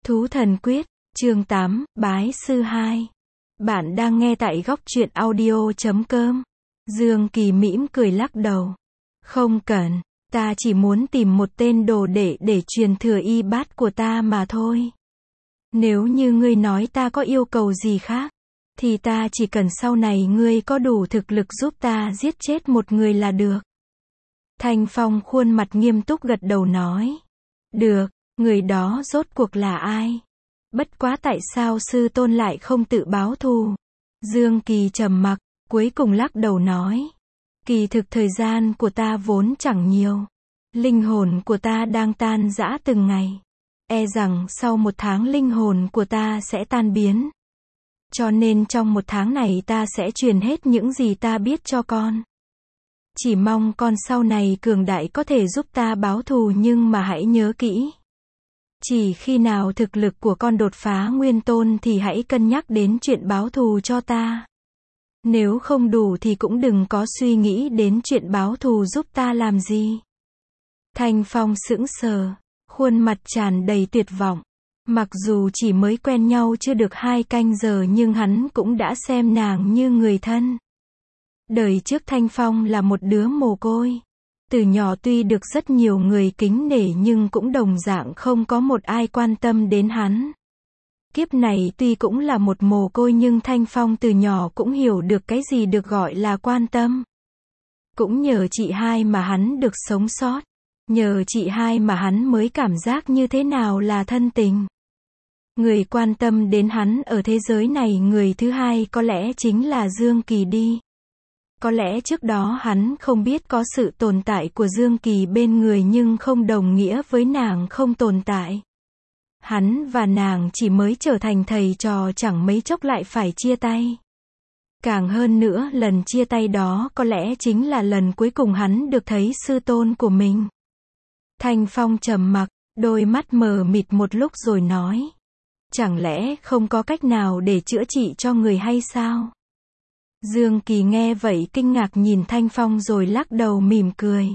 Thú thần quyết, chương 8, Bái sư 2. Bạn đang nghe tại góc truyện audio.com. Dương Kỳ mỉm cười lắc đầu. Không cần, ta chỉ muốn tìm một tên đồ đệ để truyền thừa y bát của ta mà thôi. Nếu như ngươi nói ta có yêu cầu gì khác, thì ta chỉ cần sau này ngươi có đủ thực lực giúp ta giết chết một người là được. Thanh Phong khuôn mặt nghiêm túc gật đầu nói. Được, người đó rốt cuộc là ai? Bất quá tại sao sư tôn lại không tự báo thù? Dương Kỳ trầm mặc, cuối cùng lắc đầu nói. Kỳ thực thời gian của ta vốn chẳng nhiều. Linh hồn của ta đang tan rã từng ngày. E rằng sau 1 tháng linh hồn của ta sẽ tan biến. Cho nên trong 1 tháng này ta sẽ truyền hết những gì ta biết cho con. Chỉ mong con sau này cường đại có thể giúp ta báo thù, nhưng mà hãy nhớ kỹ. Chỉ khi nào thực lực của con đột phá nguyên tôn thì hãy cân nhắc đến chuyện báo thù cho ta. Nếu không đủ thì cũng đừng có suy nghĩ đến chuyện báo thù giúp ta làm gì. Thanh Phong sững sờ, khuôn mặt tràn đầy tuyệt vọng. Mặc dù chỉ mới quen nhau chưa được 2 canh giờ nhưng hắn cũng đã xem nàng như người thân. Đời trước Thanh Phong là một đứa mồ côi. Từ nhỏ tuy được rất nhiều người kính nể nhưng cũng đồng dạng không có một ai quan tâm đến hắn. Kiếp này tuy cũng là một mồ côi nhưng Thanh Phong từ nhỏ cũng hiểu được cái gì được gọi là quan tâm. Cũng nhờ chị hai mà hắn được sống sót. Nhờ chị hai mà hắn mới cảm giác như thế nào là thân tình. Người quan tâm đến hắn ở thế giới này người thứ hai có lẽ chính là Dương Kỳ đi. Có lẽ trước đó hắn không biết có sự tồn tại của Dương Kỳ bên người nhưng không đồng nghĩa với nàng không tồn tại. Hắn và nàng chỉ mới trở thành thầy trò chẳng mấy chốc lại phải chia tay. Càng hơn nữa lần chia tay đó có lẽ chính là lần cuối cùng hắn được thấy sư tôn của mình. Thanh Phong trầm mặc, đôi mắt mờ mịt một lúc rồi nói. Chẳng lẽ không có cách nào để chữa trị cho người hay sao? Dương Kỳ nghe vậy kinh ngạc nhìn Thanh Phong rồi lắc đầu mỉm cười.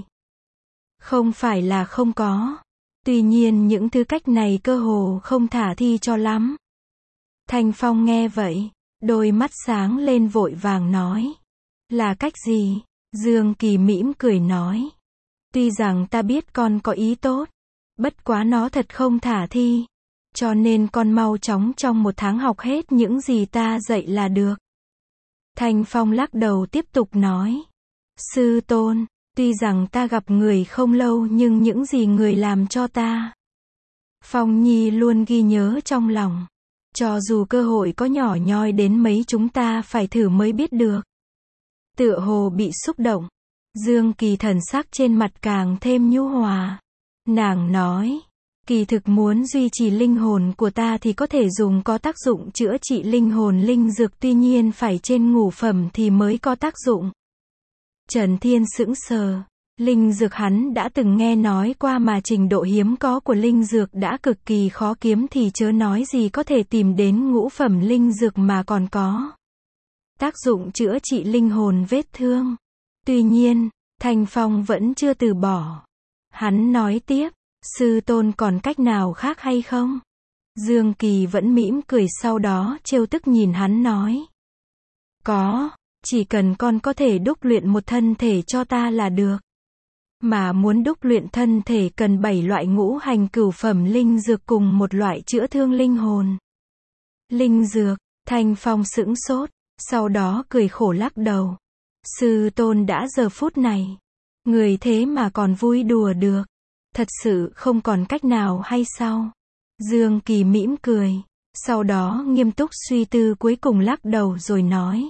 Không phải là không có. Tuy nhiên những thứ cách này cơ hồ không khả thi cho lắm. Thanh Phong nghe vậy, đôi mắt sáng lên vội vàng nói. Là cách gì? Dương Kỳ mỉm cười nói. Tuy rằng ta biết con có ý tốt, bất quá nó thật không khả thi. Cho nên con mau chóng trong 1 tháng học hết những gì ta dạy là được. Thanh Phong lắc đầu tiếp tục nói. Sư tôn, tuy rằng ta gặp người không lâu nhưng những gì người làm cho ta, Phong Nhi luôn ghi nhớ trong lòng. Cho dù cơ hội có nhỏ nhoi đến mấy chúng ta phải thử mới biết được. Tựa hồ bị xúc động. Dương Kỳ thần sắc trên mặt càng thêm nhu hòa. Nàng nói. Kỳ thực muốn duy trì linh hồn của ta thì có thể dùng có tác dụng chữa trị linh hồn linh dược, tuy nhiên phải trên ngũ phẩm thì mới có tác dụng. Trần Thiên sững sờ. Linh dược hắn đã từng nghe nói qua mà trình độ hiếm có của linh dược đã cực kỳ khó kiếm thì chớ nói gì có thể tìm đến ngũ phẩm linh dược mà còn có tác dụng chữa trị linh hồn vết thương. Tuy nhiên, Thanh Phong vẫn chưa từ bỏ. Hắn nói tiếp. Sư tôn còn cách nào khác hay không? Dương Kỳ vẫn mỉm cười sau đó trêu tức nhìn hắn nói. Có, chỉ cần con có thể đúc luyện một thân thể cho ta là được. Mà muốn đúc luyện thân thể cần 7 loại ngũ hành cửu phẩm linh dược cùng một loại chữa thương linh hồn. Linh dược, Thanh Phong sững sốt, sau đó cười khổ lắc đầu. Sư tôn đã giờ phút này. Người thế mà còn vui đùa được. Thật sự không còn cách nào hay sao? Dương Kỳ mỉm cười. Sau đó nghiêm túc suy tư cuối cùng lắc đầu rồi nói.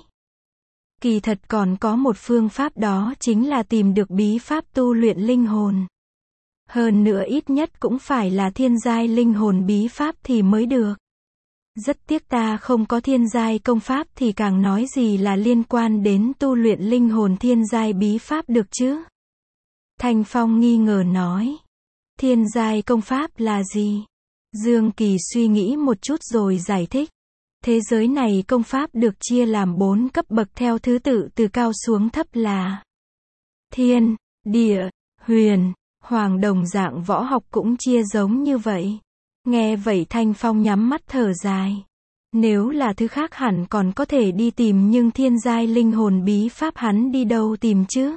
Kỳ thật còn có một phương pháp, đó chính là tìm được bí pháp tu luyện linh hồn. Hơn nữa ít nhất cũng phải là thiên giai linh hồn bí pháp thì mới được. Rất tiếc ta không có thiên giai công pháp thì càng nói gì là liên quan đến tu luyện linh hồn thiên giai bí pháp được chứ? Thanh Phong nghi ngờ nói. Thiên giai công pháp là gì? Dương Kỳ suy nghĩ một chút rồi giải thích. Thế giới này công pháp được chia làm 4 cấp bậc theo thứ tự từ cao xuống thấp là thiên, địa, huyền, hoàng, đồng dạng võ học cũng chia giống như vậy. Nghe vậy Thanh Phong nhắm mắt thở dài. Nếu là thứ khác hẳn còn có thể đi tìm, nhưng thiên giai linh hồn bí pháp hắn đi đâu tìm chứ?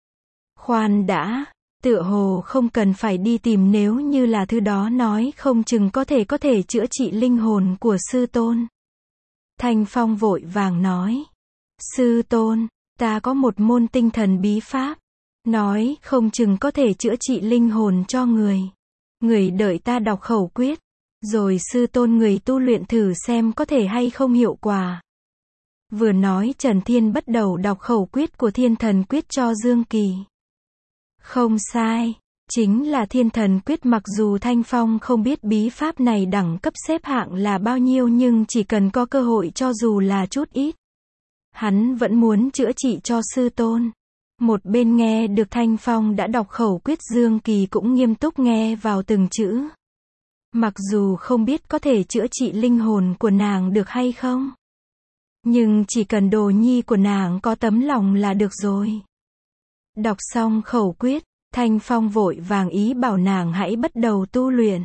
Khoan đã, tựa hồ không cần phải đi tìm, nếu như là thứ đó nói không chừng có thể chữa trị linh hồn của sư tôn. Thanh Phong vội vàng nói. Sư tôn, ta có một môn tinh thần bí pháp. Nói không chừng có thể chữa trị linh hồn cho người. Người đợi ta đọc khẩu quyết. Rồi sư tôn người tu luyện thử xem có thể hay không hiệu quả. Vừa nói Trần Thiên bắt đầu đọc khẩu quyết của Thiên Thần Quyết cho Dương Kỳ. Không sai, chính là Thiên Thần Quyết. Mặc dù Thanh Phong không biết bí pháp này đẳng cấp xếp hạng là bao nhiêu, nhưng chỉ cần có cơ hội cho dù là chút ít, hắn vẫn muốn chữa trị cho sư tôn. Một bên nghe được Thanh Phong đã đọc khẩu quyết, Dương Kỳ cũng nghiêm túc nghe vào từng chữ. Mặc dù không biết có thể chữa trị linh hồn của nàng được hay không, nhưng chỉ cần đồ nhi của nàng có tấm lòng là được rồi. Đọc xong khẩu quyết, Thanh Phong vội vàng ý bảo nàng hãy bắt đầu tu luyện.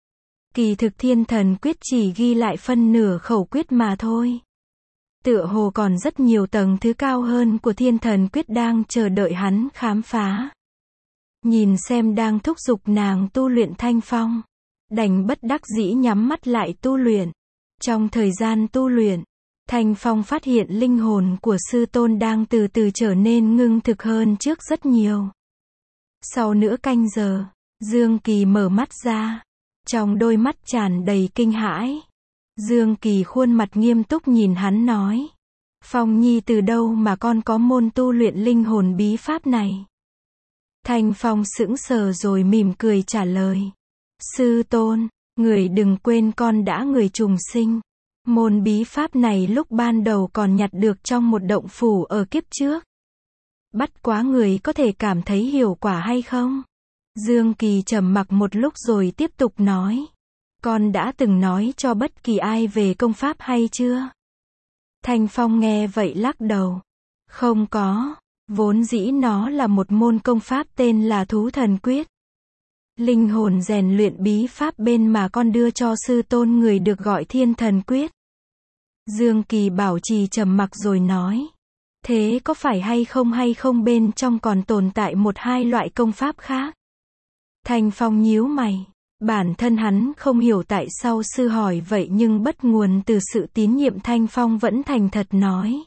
Kỳ thực Thiên Thần Quyết chỉ ghi lại phân nửa khẩu quyết mà thôi. Tựa hồ còn rất nhiều tầng thứ cao hơn của Thiên Thần Quyết đang chờ đợi hắn khám phá. Nhìn xem đang thúc giục nàng tu luyện, Thanh Phong đành bất đắc dĩ nhắm mắt lại tu luyện. Trong thời gian tu luyện, Thanh Phong phát hiện linh hồn của sư tôn đang từ từ trở nên ngưng thực hơn trước rất nhiều. Sau nửa canh giờ, Dương Kỳ mở mắt ra. Trong đôi mắt tràn đầy kinh hãi. Dương Kỳ khuôn mặt nghiêm túc nhìn hắn nói. Phong nhi, từ đâu mà con có môn tu luyện linh hồn bí pháp này? Thanh Phong sững sờ rồi mỉm cười trả lời. Sư tôn, người đừng quên con đã người trùng sinh. Môn bí pháp này lúc ban đầu còn nhặt được trong một động phủ ở kiếp trước. Bất quá người có thể cảm thấy hiệu quả hay không? Dương Kỳ trầm mặc một lúc rồi tiếp tục nói. Con đã từng nói cho bất kỳ ai về công pháp hay chưa? Thanh Phong nghe vậy lắc đầu. Không có, vốn dĩ nó là một môn công pháp tên là Thú Thần Quyết. Linh hồn rèn luyện bí pháp bên mà con đưa cho sư tôn người được gọi Thiên Thần Quyết. Dương Kỳ bảo trì trầm mặc rồi nói. Thế có phải hay không bên trong còn tồn tại một hai loại công pháp khác? Thanh Phong nhíu mày. Bản thân hắn không hiểu tại sao sư hỏi vậy, nhưng bắt nguồn từ sự tín nhiệm, Thanh Phong vẫn thành thật nói.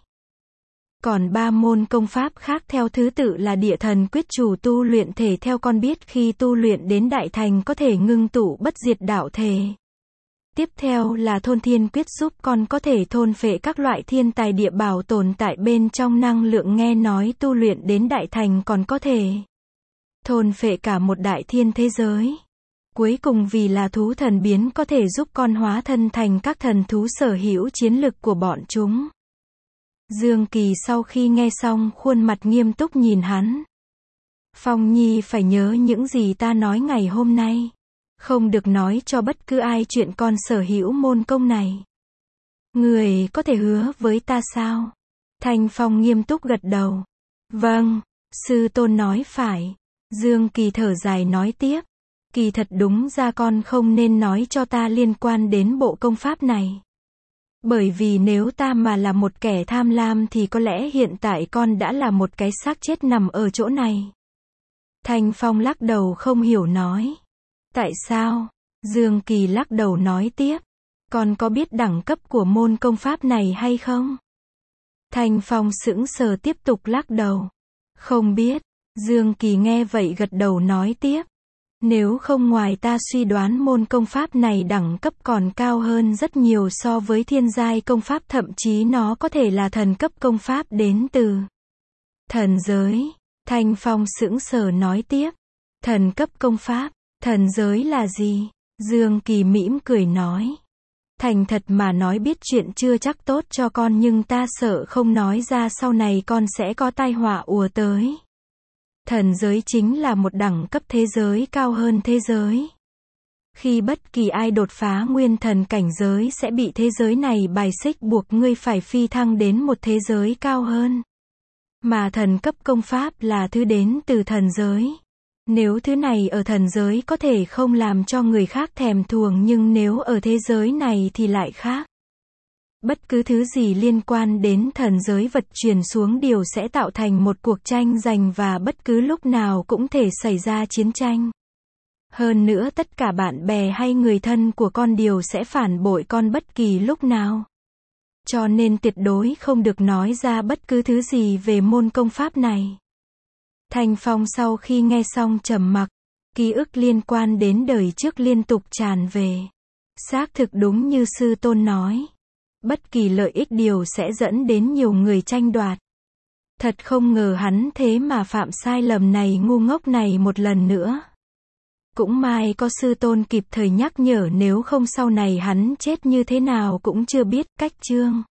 Còn 3 môn công pháp khác theo thứ tự là Địa Thần Quyết chủ tu luyện thể, theo con biết khi tu luyện đến đại thành có thể ngưng tụ bất diệt đạo thể. Tiếp theo là Thôn Thiên Quyết giúp con có thể thôn phệ các loại thiên tài địa bảo tồn tại bên trong năng lượng, nghe nói tu luyện đến đại thành còn có thể thôn phệ cả một đại thiên thế giới. Cuối cùng vì là thú thần biến có thể giúp con hóa thân thành các thần thú, sở hữu chiến lực của bọn chúng. Dương Kỳ sau khi nghe xong khuôn mặt nghiêm túc nhìn hắn. Phong nhi phải nhớ những gì ta nói ngày hôm nay. Không được nói cho bất cứ ai chuyện con sở hữu môn công này. Người có thể hứa với ta sao? Thanh Phong nghiêm túc gật đầu. Vâng, sư tôn nói phải. Dương Kỳ thở dài nói tiếp. Kỳ thật đúng ra con không nên nói cho ta liên quan đến bộ công pháp này. Bởi vì nếu ta mà là một kẻ tham lam thì có lẽ hiện tại con đã là một cái xác chết nằm ở chỗ này. Thanh Phong lắc đầu không hiểu nói. Tại sao? Dương Kỳ lắc đầu nói tiếp. Con có biết đẳng cấp của môn công pháp này hay không? Thanh Phong sững sờ tiếp tục lắc đầu. Không biết. Dương Kỳ nghe vậy gật đầu nói tiếp. Nếu không ngoài ta suy đoán môn công pháp này đẳng cấp còn cao hơn rất nhiều so với thiên giai công pháp, thậm chí nó có thể là thần cấp công pháp đến từ thần giới. Thanh Phong sững sờ nói tiếp. Thần cấp công pháp, thần giới là gì? Dương Kỳ mỉm cười nói. Thành thật mà nói, biết chuyện chưa chắc tốt cho con, nhưng ta sợ không nói ra sau này con sẽ có tai họa ùa tới. Thần giới chính là một đẳng cấp thế giới cao hơn thế giới. Khi bất kỳ ai đột phá nguyên thần cảnh giới sẽ bị thế giới này bài xích, buộc ngươi phải phi thăng đến một thế giới cao hơn. Mà thần cấp công pháp là thứ đến từ thần giới. Nếu thứ này ở thần giới có thể không làm cho người khác thèm thuồng nhưng nếu ở thế giới này thì lại khác. Bất cứ thứ gì liên quan đến thần giới vật truyền xuống đều sẽ tạo thành một cuộc tranh giành và bất cứ lúc nào cũng thể xảy ra chiến tranh. Hơn nữa tất cả bạn bè hay người thân của con đều sẽ phản bội con bất kỳ lúc nào. Cho nên tuyệt đối không được nói ra bất cứ thứ gì về môn công pháp này. Thanh Phong sau khi nghe xong trầm mặc, ký ức liên quan đến đời trước liên tục tràn về. Xác thực đúng như sư tôn nói. Bất kỳ lợi ích đều sẽ dẫn đến nhiều người tranh đoạt. Thật không ngờ hắn thế mà phạm sai lầm này ngu ngốc này một lần nữa. Cũng may có sư tôn kịp thời nhắc nhở nếu không sau này hắn chết như thế nào cũng chưa biết. Cách chương